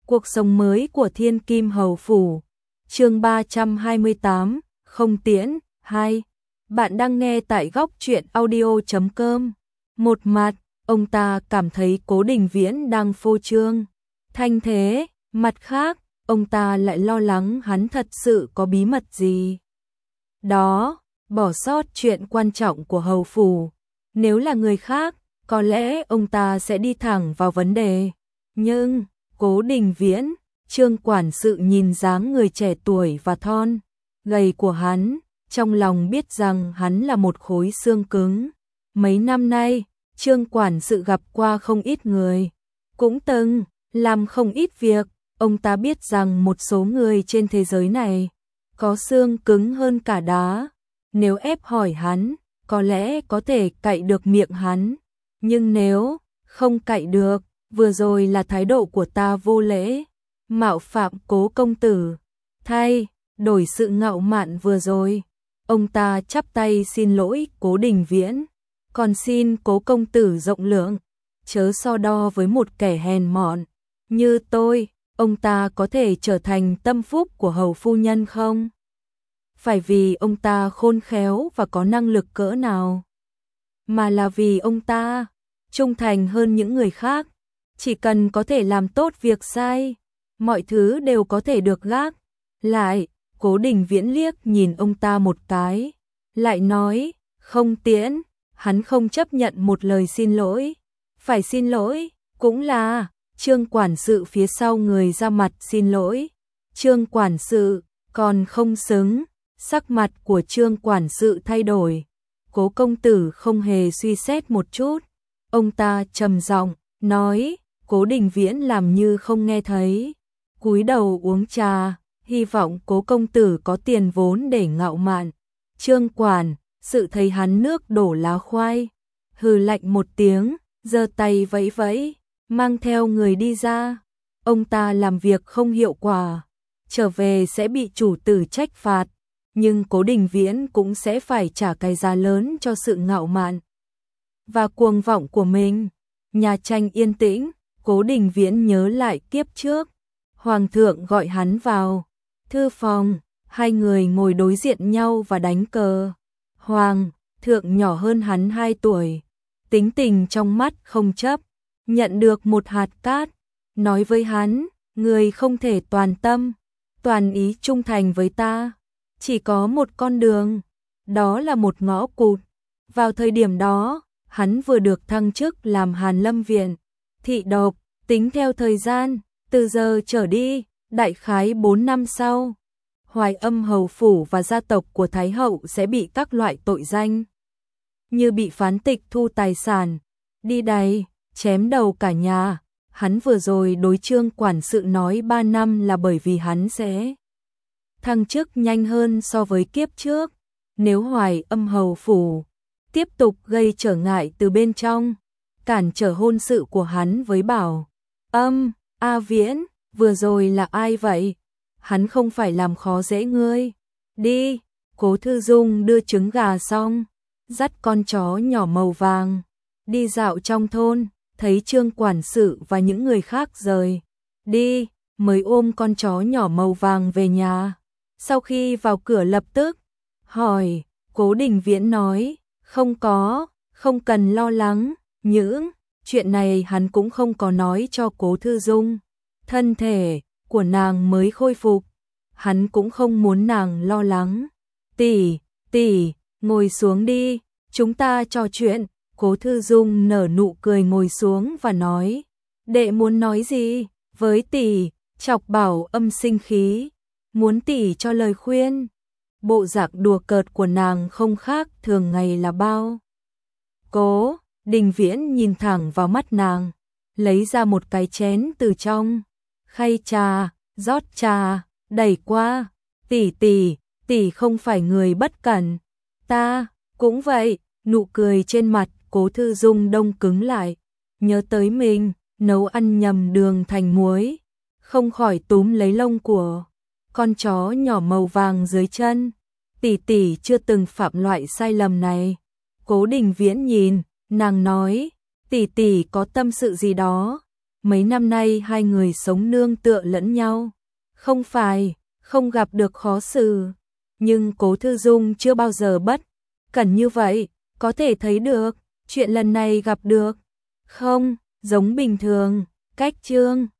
Cuộc sống mới của Thiên Kim Hầu Phủ. Chương 328, không tiễn, 2. Bạn đang nghe tại góc truyện audio.com. Một mặt, ông ta cảm thấy Cố Đình Viễn đang phô trương thanh thế, mặt khác, ông ta lại lo lắng hắn thật sự có bí mật gì đó, bỏ sót chuyện quan trọng của hầu phủ. Nếu là người khác, có lẽ ông ta sẽ đi thẳng vào vấn đề. Nhưng, Cố Đình Viễn, Trương quản sự nhìn dáng người trẻ tuổi và thon gầy của hắn, trong lòng biết rằng hắn là một khối xương cứng. Mấy năm nay, Trương quản sự gặp qua không ít người, cũng từng làm không ít việc, ông ta biết rằng một số người trên thế giới này có xương cứng hơn cả đá. Nếu ép hỏi hắn, có lẽ có thể cạy được miệng hắn, nhưng nếu không cạy được, vừa rồi là thái độ của ta vô lễ, mạo phạm Cố công tử. Thay đổi sự ngạo mạn vừa rồi, ông ta chắp tay xin lỗi Cố Đình Viễn, còn xin Cố công tử rộng lượng, chớ so đo với một kẻ hèn mọn như tôi. Ông ta có thể trở thành tâm phúc của hầu phu nhân không phải vì ông ta khôn khéo và có năng lực cỡ nào, mà là vì ông ta trung thành hơn những người khác. Chỉ cần có thể làm tốt việc sai, mọi thứ đều có thể được gác lại. Cố Đình Viễn liếc nhìn ông ta một cái, lại nói, không tiễn. Hắn không chấp nhận một lời xin lỗi. Phải xin lỗi, cũng là Trương quản sự phía sau người ra mặt xin lỗi. Trương quản sự còn không xứng. Sắc mặt của Trương quản sự thay đổi. Cố công tử không hề suy xét một chút. Ông ta trầm giọng nói. Cố Đình Viễn làm như không nghe thấy, cúi đầu uống trà, hy vọng Cố công tử có tiền vốn để ngạo mạn. Trương quản sự thấy hắn nước đổ lá khoai, hừ lạnh một tiếng, giơ tay vẫy vẫy, mang theo người đi ra. Ông ta làm việc không hiệu quả, trở về sẽ bị chủ tử trách phạt, nhưng Cố Đình Viễn cũng sẽ phải trả cái giá lớn cho sự ngạo mạn và cuồng vọng của mình. Nhà tranh yên tĩnh, Cố Đình Viễn nhớ lại kiếp trước, Hoàng thượng gọi hắn vào thư phòng, hai người ngồi đối diện nhau và đánh cờ. Hoàng thượng nhỏ hơn hắn 2 tuổi, tính tình trong mắt không chấp, nhận được một hạt cát, nói với hắn, người không thể toàn tâm, toàn ý trung thành với ta, chỉ có một con đường, đó là một ngõ cụt. Vào thời điểm đó, hắn vừa được thăng chức làm Hàn Lâm Viện thị độc, tính theo thời gian, từ giờ trở đi, đại khái 4 năm sau, Hoài Âm hầu phủ và gia tộc của Thái hậu sẽ bị các loại tội danh như bị phán tịch thu tài sản, đi đày, chém đầu cả nhà. Hắn vừa rồi đối Trương quản sự nói 3 năm là bởi vì hắn sẽ thăng chức nhanh hơn so với kiếp trước. Nếu Hoài Âm hầu phủ tiếp tục gây trở ngại từ bên trong, cản trở hôn sự của hắn với Bảo Âm, A Viễn, vừa rồi là ai vậy? Hắn không phải làm khó dễ ngươi. Đi. Cố Thư Dung đưa trứng gà xong, dắt con chó nhỏ màu vàng đi dạo trong thôn, thấy Trương quản sự và những người khác rời đi, mới ôm con chó nhỏ màu vàng về nhà. Sau khi vào cửa lập tức hỏi, Cố Đình Viễn nói, không cần lo lắng, những chuyện này hắn cũng không có nói cho Cố Thư Dung. Thân thể của nàng mới khôi phục, hắn cũng không muốn nàng lo lắng. Tỷ, ngồi xuống đi, chúng ta trò chuyện. Cố Thư Dung nở nụ cười ngồi xuống và nói, đệ muốn nói gì với tỷ? Chọc Bảo Âm sinh khí, muốn tỷ cho lời khuyên. Bộ dạng đùa cợt của nàng không khác thường ngày là bao. Cố Đình Viễn nhìn thẳng vào mắt nàng, lấy ra một cái chén từ trong khay trà, rót trà, đẩy qua. Tỷ không phải người bất cẩn. Ta cũng vậy. Nụ cười trên mặt Cố Thư Dung đông cứng lại, nhớ tới mình nấu ăn nhầm đường thành muối, không khỏi túm lấy lông của con chó nhỏ màu vàng dưới chân. Tỷ chưa từng phạm loại sai lầm này. Cố Đình Viễn nhìn nàng nói, tỷ có tâm sự gì đó mấy năm nay hai người sống nương tựa lẫn nhau. Không phải, không gặp được khó xử. Nhưng Cố Thư Dung chưa bao giờ bất cẩn như vậy, có thể thấy được, chuyện lần này gặp được. Không, giống bình thường, cách Trương